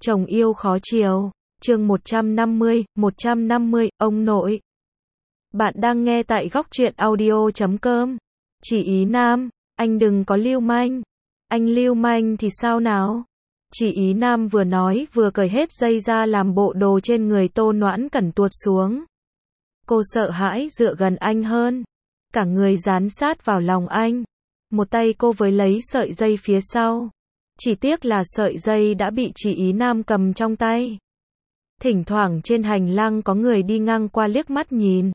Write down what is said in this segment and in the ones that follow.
Chồng yêu khó chiều, chương 150, ông nội. Bạn đang nghe tại góc truyện audio.com. Chỉ ý nam, anh đừng có lưu manh. Anh lưu manh thì sao nào? Chỉ ý nam vừa nói vừa cởi hết dây ra làm bộ đồ trên người Tô Noãn Cẩn tuột xuống. Cô sợ hãi dựa gần anh hơn, cả người dán sát vào lòng anh. Một tay cô với lấy sợi dây phía sau. Chỉ tiếc là sợi dây đã bị Chỉ ý nam cầm trong tay. Thỉnh thoảng trên hành lang có người đi ngang qua liếc mắt nhìn.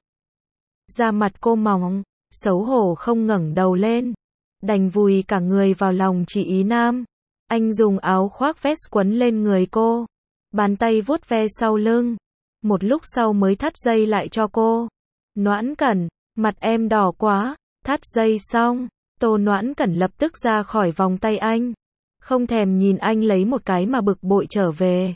Da mặt cô mỏng, xấu hổ không ngẩng đầu lên, đành vùi cả người vào lòng Chỉ ý nam. Anh dùng áo khoác vest quấn lên người cô, bàn tay vuốt ve sau lưng. Một lúc sau mới thắt dây lại cho cô. Noãn Cẩn, mặt em đỏ quá. Thắt dây xong, Tô Noãn Cẩn lập tức ra khỏi vòng tay anh, không thèm nhìn anh lấy một cái mà bực bội trở về.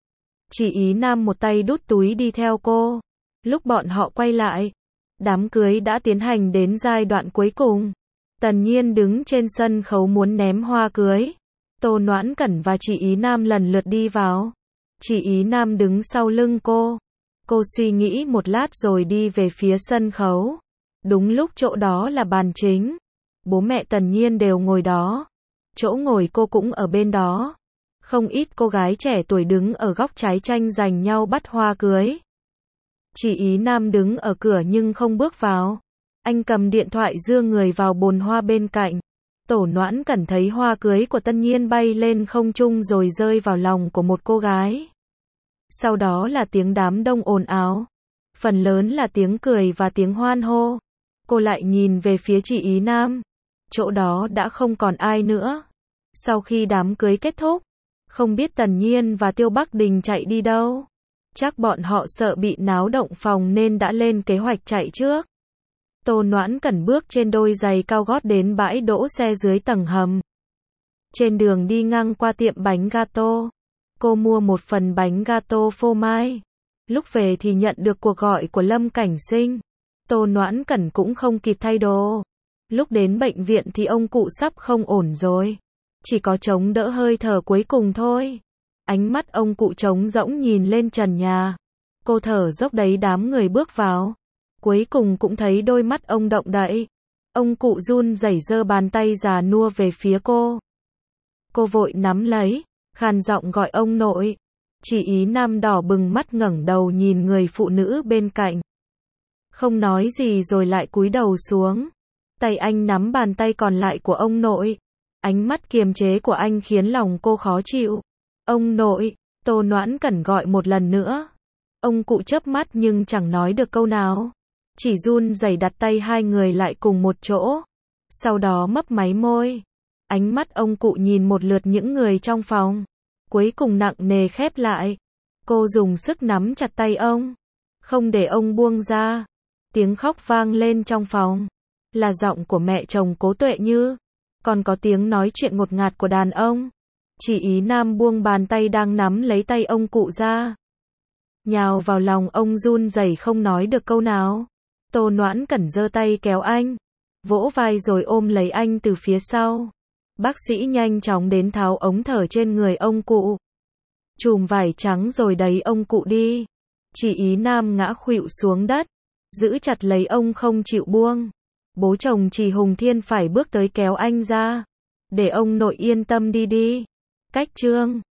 Chỉ ý nam một tay đút túi đi theo cô. Lúc bọn họ quay lại, đám cưới đã tiến hành đến giai đoạn cuối cùng. Tần Nhiên đứng trên sân khấu muốn ném hoa cưới. Tô Noãn Cẩn và Chỉ ý nam lần lượt đi vào. Chỉ ý nam đứng sau lưng cô. Cô suy nghĩ một lát rồi đi về phía sân khấu. Đúng lúc chỗ đó là bàn chính. Bố mẹ Tần Nhiên đều ngồi đó. Chỗ ngồi cô cũng ở bên đó. Không ít cô gái trẻ tuổi đứng ở góc trái tranh giành nhau bắt hoa cưới. Chỉ ý nam đứng ở cửa nhưng không bước vào. Anh cầm điện thoại dưa người vào bồn hoa bên cạnh. Tô Noãn Cẩn thấy hoa cưới của Tần Nhiên bay lên không trung rồi rơi vào lòng của một cô gái. Sau đó là tiếng đám đông ồn ào. Phần lớn là tiếng cười và tiếng hoan hô. Cô lại nhìn về phía Chỉ ý nam. Chỗ đó đã không còn ai nữa. Sau khi đám cưới kết thúc, không biết Tần Nhiên và Tiêu Bắc Đình chạy đi đâu. Chắc bọn họ sợ bị náo động phòng nên đã lên kế hoạch chạy trước. Tô Noãn Cẩn bước trên đôi giày cao gót đến bãi đỗ xe dưới tầng hầm. Trên đường đi ngang qua tiệm bánh gato, cô mua một phần bánh gato phô mai. Lúc về thì nhận được cuộc gọi của Lâm Cảnh Sinh. Tô Noãn Cẩn cũng không kịp thay đồ. Lúc đến bệnh viện thì ông cụ sắp không ổn rồi. Chỉ có chống đỡ hơi thở cuối cùng thôi. Ánh mắt ông cụ trống rỗng nhìn lên trần nhà. Cô thở dốc đấy, đám người bước vào. Cuối cùng cũng thấy đôi mắt ông động đậy. Ông cụ run rẩy giơ bàn tay già nua về phía cô. Cô vội nắm lấy, khàn giọng gọi ông nội. Chỉ ý nam đỏ bừng mắt ngẩng đầu nhìn người phụ nữ bên cạnh. Không nói gì rồi lại cúi đầu xuống. Tay anh nắm bàn tay còn lại của ông nội. Ánh mắt kiềm chế của anh khiến lòng cô khó chịu. Ông nội, Tô Noãn Cẩn gọi một lần nữa. Ông cụ chớp mắt nhưng chẳng nói được câu nào. Chỉ run rẩy đặt tay hai người lại cùng một chỗ. Sau đó mấp máy môi. Ánh mắt ông cụ nhìn một lượt những người trong phòng. Cuối cùng nặng nề khép lại. Cô dùng sức nắm chặt tay ông, không để ông buông ra. Tiếng khóc vang lên trong phòng. Là giọng của mẹ chồng Cố Tuệ Như. Còn có tiếng nói chuyện ngột ngạt của đàn ông. Chỉ ý nam buông bàn tay đang nắm lấy tay ông cụ ra. Nhào vào lòng ông run rẩy không nói được câu nào. Tô Noãn Cẩn giơ tay kéo anh, vỗ vai rồi ôm lấy anh từ phía sau. Bác sĩ nhanh chóng đến tháo ống thở trên người ông cụ. Chùm vải trắng rồi đẩy ông cụ đi. Chỉ ý nam ngã khuỵu xuống đất, giữ chặt lấy ông không chịu buông. Bố chồng Chỉ Hùng Thiên phải bước tới kéo anh ra. Để ông nội yên tâm đi đi. Cách chương